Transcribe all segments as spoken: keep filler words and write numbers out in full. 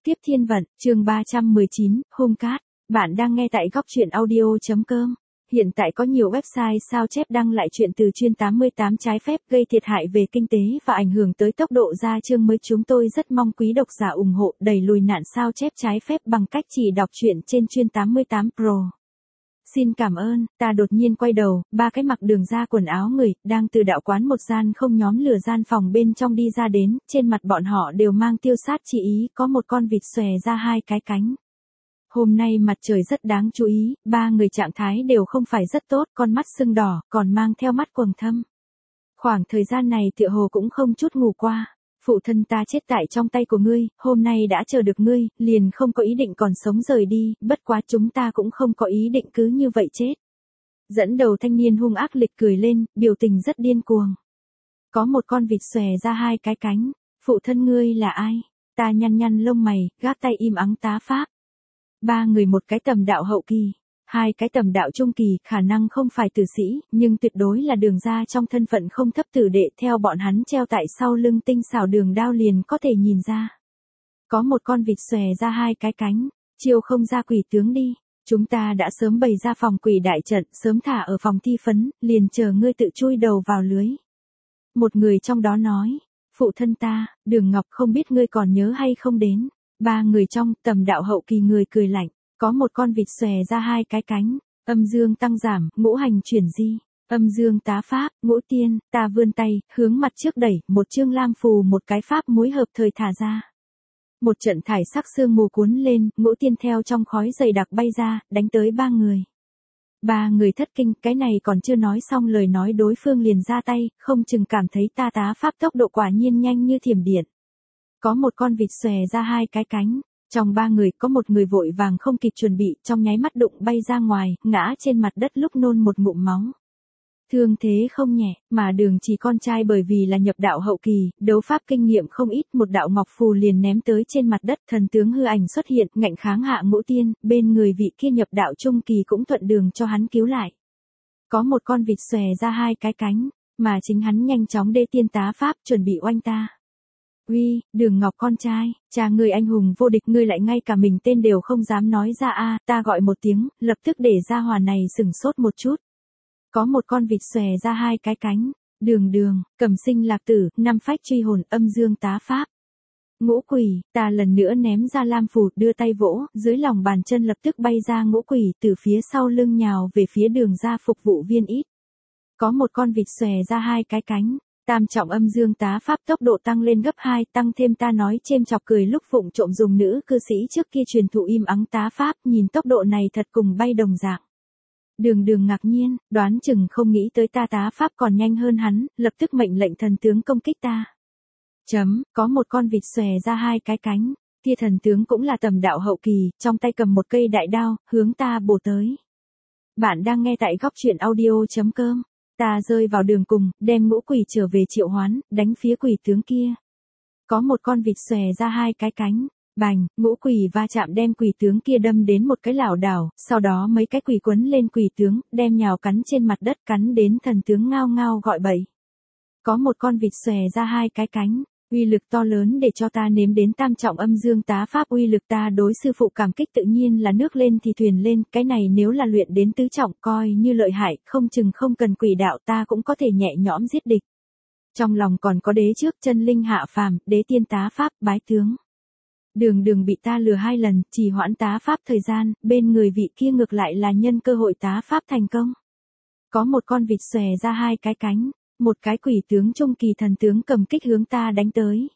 Tiếp thiên vận, chương ba trăm mười chín, hung cát. Bạn đang nghe tại góc truyện audio.com. Hiện tại có nhiều website sao chép đăng lại chuyện từ chuyên tám mươi tám trái phép gây thiệt hại về kinh tế và ảnh hưởng tới tốc độ ra chương mới. Chúng tôi rất mong quý độc giả ủng hộ đẩy lùi nạn sao chép trái phép bằng cách chỉ đọc truyện trên chuyên tám mươi tám Pro. Xin cảm ơn. Ta đột nhiên quay đầu, ba cái mặc đường ra quần áo người, đang từ đạo quán một gian không nhóm lửa gian phòng bên trong đi ra đến, trên mặt bọn họ đều mang tiêu sát chi ý, có một con vịt xòe ra hai cái cánh. Hôm nay mặt trời rất đáng chú ý, ba người trạng thái đều không phải rất tốt, con mắt sưng đỏ, còn mang theo mắt quầng thâm. Khoảng thời gian này tựa hồ cũng không chút ngủ qua. Phụ thân ta chết tại trong tay của ngươi, hôm nay đã chờ được ngươi, liền không có ý định còn sống rời đi, bất quá chúng ta cũng không có ý định cứ như vậy chết. Dẫn đầu thanh niên hung ác lịch cười lên, biểu tình rất điên cuồng. Có một con vịt xòe ra hai cái cánh, phụ thân ngươi là ai? Ta nhăn nhăn lông mày, gác tay im ắng tá pháp. Ba người một cái tầm đạo hậu kỳ, hai cái tầm đạo trung kỳ, khả năng không phải tử sĩ, nhưng tuyệt đối là đường ra trong thân phận không thấp tử đệ, theo bọn hắn treo tại sau lưng tinh xảo đường đao liền có thể nhìn ra. Có một con vịt xòe ra hai cái cánh, chiêu không ra quỷ tướng đi, chúng ta đã sớm bày ra phòng quỷ đại trận, sớm thả ở phòng thi phấn, liền chờ ngươi tự chui đầu vào lưới. Một người trong đó nói, phụ thân ta, Đường Ngọc không biết ngươi còn nhớ hay không đến. Ba người trong tầm đạo hậu kỳ người cười lạnh, có một con vịt xòe ra hai cái cánh, âm dương tăng giảm, ngũ hành chuyển di, âm dương tá pháp, ngũ tiên, ta vươn tay, hướng mặt trước đẩy, một chương lam phù một cái pháp mối hợp thời thả ra. Một trận thải sắc sương mù cuốn lên, ngũ tiên theo trong khói dày đặc bay ra, đánh tới ba người. Ba người thất kinh, cái này còn chưa nói xong lời nói đối phương liền ra tay, không chừng cảm thấy ta tá pháp tốc độ quả nhiên nhanh như thiểm điện. Có một con vịt xòe ra hai cái cánh, trong ba người có một người vội vàng không kịp chuẩn bị, trong nháy mắt đụng bay ra ngoài, ngã trên mặt đất lúc nôn một ngụm máu. Thương thế không nhẹ, mà Đường Chỉ con trai bởi vì là nhập đạo hậu kỳ, đấu pháp kinh nghiệm không ít, một đạo ngọc phù liền ném tới trên mặt đất, thần tướng hư ảnh xuất hiện, ngạnh kháng hạ ngũ tiên, bên người vị kia nhập đạo trung kỳ cũng thuận đường cho hắn cứu lại. Có một con vịt xòe ra hai cái cánh, mà chính hắn nhanh chóng đê tiên tá pháp chuẩn bị oanh ta. Uy, Đường Ngọc con trai, cha ngươi anh hùng vô địch, ngươi lại ngay cả mình tên đều không dám nói ra a, ta gọi một tiếng, lập tức để ra hòa này sửng sốt một chút. Có một con vịt xòe ra hai cái cánh, Đường Đường, Cầm Sinh Lạc Tử, năm phách truy hồn, âm dương tá pháp. Ngũ quỷ, ta lần nữa ném ra lam phù, đưa tay vỗ, dưới lòng bàn chân lập tức bay ra ngũ quỷ từ phía sau lưng nhào về phía Đường ra phục vụ viên ít. Có một con vịt xòe ra hai cái cánh. Tam trọng âm dương tá pháp tốc độ tăng lên gấp hai, tăng thêm ta nói chêm chọc cười lúc phụng trộm dùng nữ cư sĩ trước kia truyền thụ im ắng tá pháp, nhìn tốc độ này thật cùng bay đồng dạng. Đường Đường ngạc nhiên, đoán chừng không nghĩ tới ta tá pháp còn nhanh hơn hắn, lập tức mệnh lệnh thần tướng công kích ta. Chấm, có một con vịt xòe ra hai cái cánh, tia thần tướng cũng là tầm đạo hậu kỳ, trong tay cầm một cây đại đao, hướng ta bổ tới. Bạn đang nghe tại góc truyện audio.com. Ta rơi vào đường cùng, đem ngũ quỷ trở về triệu hoán, đánh phía quỷ tướng kia. Có một con vịt xòe ra hai cái cánh, bành, ngũ quỷ va chạm đem quỷ tướng kia đâm đến một cái lảo đảo, sau đó mấy cái quỷ quấn lên quỷ tướng, đem nhào cắn trên mặt đất, cắn đến thần tướng ngao ngao gọi bậy. Có một con vịt xòe ra hai cái cánh, uy lực to lớn để cho ta nếm đến tam trọng âm dương tá pháp, uy lực ta đối sư phụ cảm kích tự nhiên là nước lên thì thuyền lên, cái này nếu là luyện đến tứ trọng coi như lợi hại, không chừng không cần quỷ đạo ta cũng có thể nhẹ nhõm giết địch. Trong lòng còn có đế trước chân linh hạ phàm, đế tiên tá pháp, bái tướng. Đường Đường bị ta lừa hai lần, trì hoãn tá pháp thời gian, bên người vị kia ngược lại là nhân cơ hội tá pháp thành công. Có một con vịt xòe ra hai cái cánh. Một cái quỷ tướng trung kỳ thần tướng cầm kích hướng ta đánh tới.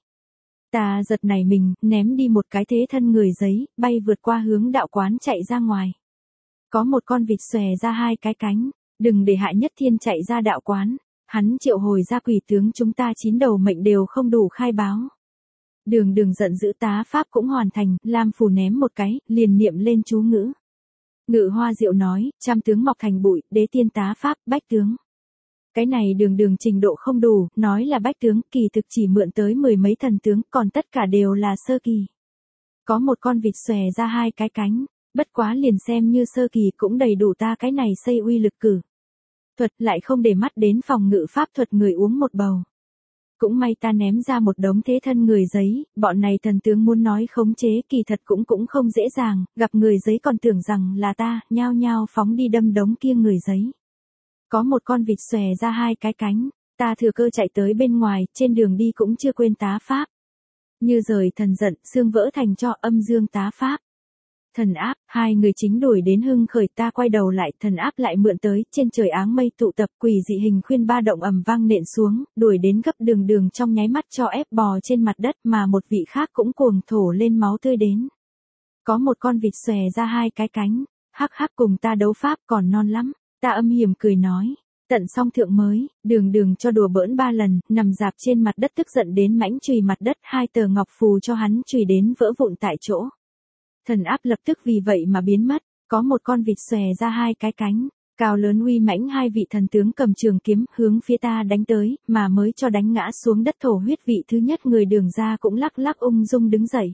Ta giật nảy mình, ném đi một cái thế thân người giấy, bay vượt qua hướng đạo quán chạy ra ngoài. Có một con vịt xòe ra hai cái cánh, đừng để Hại Nhất Thiên chạy ra đạo quán, hắn triệu hồi ra quỷ tướng chúng ta chín đầu mệnh đều không đủ khai báo. Đường Đường giận dữ tá pháp cũng hoàn thành, lam phù ném một cái, liền niệm lên chú ngữ. Ngự Hoa Diệu nói, trăm tướng mọc thành bụi, đế tiên tá pháp, bách tướng. Cái này Đường Đường trình độ không đủ, nói là bách tướng, kỳ thực chỉ mượn tới mười mấy thần tướng, còn tất cả đều là sơ kỳ. Có một con vịt xòe ra hai cái cánh, bất quá liền xem như sơ kỳ cũng đầy đủ ta cái này xây uy lực cử. Thuật lại không để mắt đến phòng ngự pháp thuật người uống một bầu. Cũng may ta ném ra một đống thế thân người giấy, bọn này thần tướng muốn nói khống chế kỳ thật cũng cũng không dễ dàng, gặp người giấy còn tưởng rằng là ta, nhao nhao phóng đi đâm đống kia người giấy. Có một con vịt xòe ra hai cái cánh, ta thừa cơ chạy tới bên ngoài, trên đường đi cũng chưa quên tá pháp. Như rời thần giận, xương vỡ thành cho âm dương tá pháp. Thần áp, hai người chính đuổi đến hưng khởi, ta quay đầu lại, thần áp lại mượn tới, trên trời áng mây tụ tập, quỷ dị hình khuyên ba động ầm vang nện xuống, đuổi đến gấp đường đường trong nháy mắt cho ép bò trên mặt đất, mà một vị khác cũng cuồng thổ lên máu tươi đến. Có một con vịt xòe ra hai cái cánh, hắc hắc cùng ta đấu pháp còn non lắm, ta âm hiểm cười nói. Tận xong thượng mới, đường đường cho đùa bỡn ba lần, nằm dạp trên mặt đất tức giận đến mãnh chùy mặt đất, hai tờ ngọc phù cho hắn chùy đến vỡ vụn tại chỗ. Thần áp lập tức vì vậy mà biến mất, có một con vịt xòe ra hai cái cánh, cao lớn uy mãnh, hai vị thần tướng cầm trường kiếm hướng phía ta đánh tới, mà mới cho đánh ngã xuống đất thổ huyết vị thứ nhất người đường ra cũng lắc lắc ung dung đứng dậy.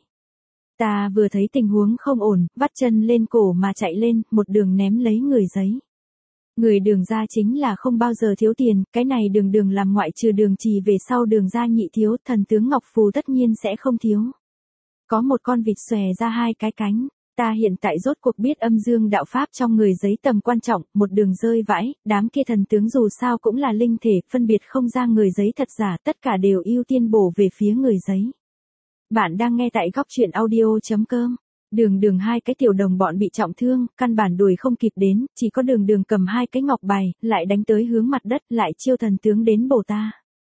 Ta vừa thấy tình huống không ổn, vắt chân lên cổ mà chạy lên, một đường ném lấy người giấy. Người đường ra chính là không bao giờ thiếu tiền, cái này đường đường làm ngoại trừ đường trì về sau đường ra nhị thiếu, thần tướng ngọc phù tất nhiên sẽ không thiếu. Có một con vịt xòe ra hai cái cánh, ta hiện tại rốt cuộc biết âm dương đạo pháp trong người giấy tầm quan trọng, một đường rơi vãi, đám kia thần tướng dù sao cũng là linh thể, phân biệt không ra người giấy thật giả, tất cả đều ưu tiên bổ về phía người giấy. Bạn đang nghe tại góc truyện audio chấm com. Đường đường hai cái tiểu đồng bọn bị trọng thương, căn bản đuổi không kịp đến, chỉ có đường đường cầm hai cái ngọc bài, lại đánh tới hướng mặt đất, lại chiêu thần tướng đến bổ ta.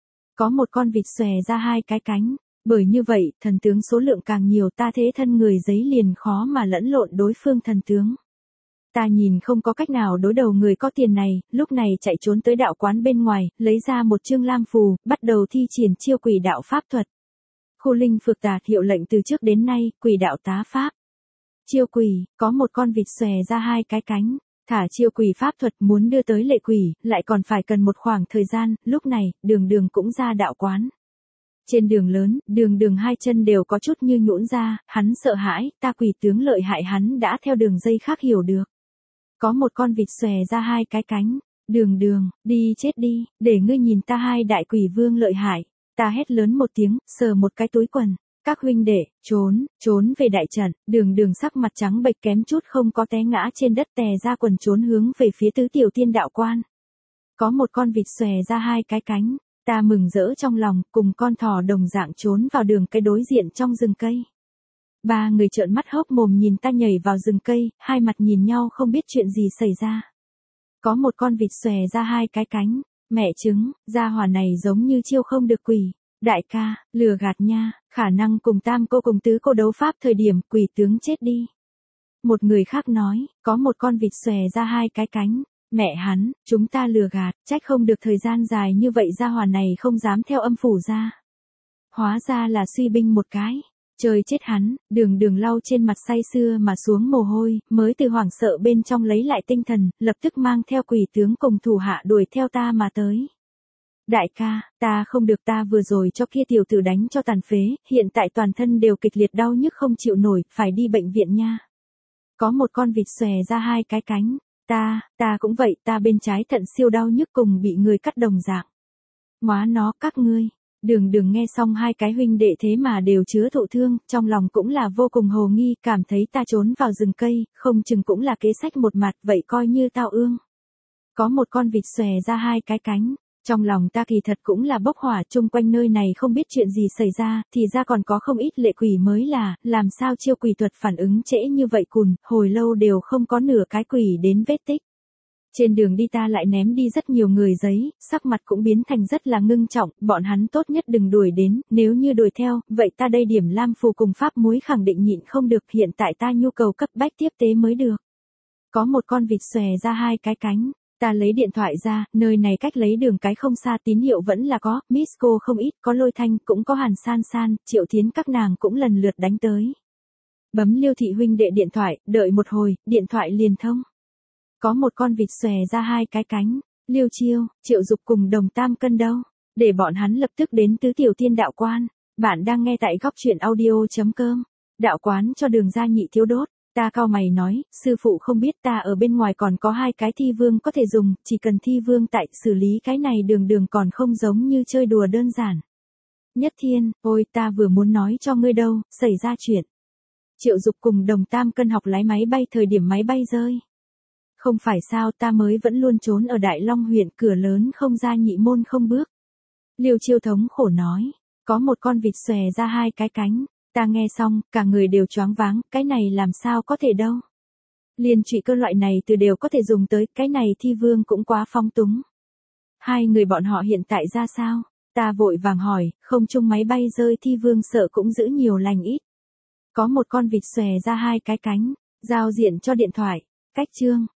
Có một con vịt xòe ra hai cái cánh, bởi như vậy, thần tướng số lượng càng nhiều, ta thế thân người giấy liền khó mà lẫn lộn đối phương thần tướng. Ta nhìn không có cách nào đối đầu người có tiền này, lúc này chạy trốn tới đạo quán bên ngoài, lấy ra một chương lam phù, bắt đầu thi triển chiêu quỷ đạo pháp thuật. Khu linh phược tà hiệu lệnh từ trước đến nay, quỷ đạo tá pháp. Chiêu quỷ, có một con vịt xòe ra hai cái cánh, thả chiêu quỷ pháp thuật muốn đưa tới lệ quỷ, lại còn phải cần một khoảng thời gian, lúc này, đường đường cũng ra đạo quán. Trên đường lớn, đường đường hai chân đều có chút như nhũn ra, hắn sợ hãi, ta quỷ tướng lợi hại hắn đã theo đường dây khác hiểu được. Có một con vịt xòe ra hai cái cánh, đường đường, đi chết đi, để ngươi nhìn ta hai đại quỷ vương lợi hại. Ta hét lớn một tiếng, sờ một cái túi quần. Các huynh đệ, trốn, trốn về đại trận, đường đường sắc mặt trắng bệch kém chút không có té ngã trên đất tè ra quần trốn hướng về phía tứ tiểu tiên đạo quan. Có một con vịt xòe ra hai cái cánh, ta mừng rỡ trong lòng, cùng con thỏ đồng dạng trốn vào đường cây đối diện trong rừng cây. Ba người trợn mắt hốc mồm nhìn ta nhảy vào rừng cây, hai mặt nhìn nhau không biết chuyện gì xảy ra. Có một con vịt xòe ra hai cái cánh, mẹ trứng, gia hỏa này giống như chiêu không được quỷ. Đại ca, lừa gạt nha, khả năng cùng tam cô cùng tứ cô đấu pháp thời điểm quỷ tướng chết đi. Một người khác nói, có một con vịt xòe ra hai cái cánh, mẹ hắn, chúng ta lừa gạt, trách không được thời gian dài như vậy gia hỏa này không dám theo âm phủ ra. Hóa ra là suy binh một cái, trời chết hắn, đường đường lau trên mặt say sưa mà xuống mồ hôi, mới từ hoảng sợ bên trong lấy lại tinh thần, lập tức mang theo quỷ tướng cùng thủ hạ đuổi theo ta mà tới. Đại ca, ta không được, ta vừa rồi cho kia tiểu tử đánh cho tàn phế, hiện tại toàn thân đều kịch liệt đau nhức không chịu nổi, phải đi bệnh viện nha. Có một con vịt xòe ra hai cái cánh, ta, ta cũng vậy, ta bên trái thận siêu đau nhức cùng bị người cắt đồng dạng. Móa nó các ngươi, đường đường nghe xong hai cái huynh đệ thế mà đều chứa thụ thương, trong lòng cũng là vô cùng hồ nghi, cảm thấy ta trốn vào rừng cây, không chừng cũng là kế sách một mặt, vậy coi như tao ương. Có một con vịt xòe ra hai cái cánh. Trong lòng ta kỳ thật cũng là bốc hỏa, chung quanh nơi này không biết chuyện gì xảy ra, thì ra còn có không ít lệ quỷ mới là, làm sao chiêu quỷ thuật phản ứng trễ như vậy cùn, hồi lâu đều không có nửa cái quỷ đến vết tích. Trên đường đi ta lại ném đi rất nhiều người giấy, sắc mặt cũng biến thành rất là ngưng trọng, bọn hắn tốt nhất đừng đuổi đến, nếu như đuổi theo, vậy ta đây điểm lam phù cùng pháp muối khẳng định nhịn không được, hiện tại ta nhu cầu cấp bách tiếp tế mới được. Có một con vịt xòe ra hai cái cánh. Ta lấy điện thoại ra, nơi này cách lấy đường cái không xa, tín hiệu vẫn là có, Miss cô không ít, có Lôi Thanh, cũng có Hàn San San, Triệu Thiến các nàng cũng lần lượt đánh tới. Bấm Liêu thị huynh đệ điện thoại, đợi một hồi, điện thoại liền thông. Có một con vịt xòe ra hai cái cánh, Liêu Chiêu, Triệu Dục cùng Đồng Tam Cân đâu, để bọn hắn lập tức đến tứ tiểu tiên đạo quan. Bạn đang nghe tại góc truyện audio chấm com. Đạo quán cho đường ra nhị thiếu đốt. Ta cau mày nói, sư phụ không biết ta ở bên ngoài còn có hai cái thi vương có thể dùng, chỉ cần thi vương tại xử lý cái này đường đường còn không giống như chơi đùa đơn giản. Nhất Thiên, ôi ta vừa muốn nói cho ngươi đâu, xảy ra chuyện. Triệu Dục cùng Đồng Tam Cân học lái máy bay thời điểm máy bay rơi. Không phải sao ta mới vẫn luôn trốn ở Đại Long huyện cửa lớn không ra nhị môn không bước. Liêu Chiêu thống khổ nói, có một con vịt xòe ra hai cái cánh, ta nghe xong, cả người đều choáng váng, cái này làm sao có thể đâu. Liên trụy cơ loại này từ đều có thể dùng tới, cái này Thi Vương cũng quá phong túng. Hai người bọn họ hiện tại ra sao? Ta vội vàng hỏi, không chung máy bay rơi Thi Vương sợ cũng giữ nhiều lành ít. Có một con vịt xòe ra hai cái cánh, giao diện cho điện thoại, cách chương.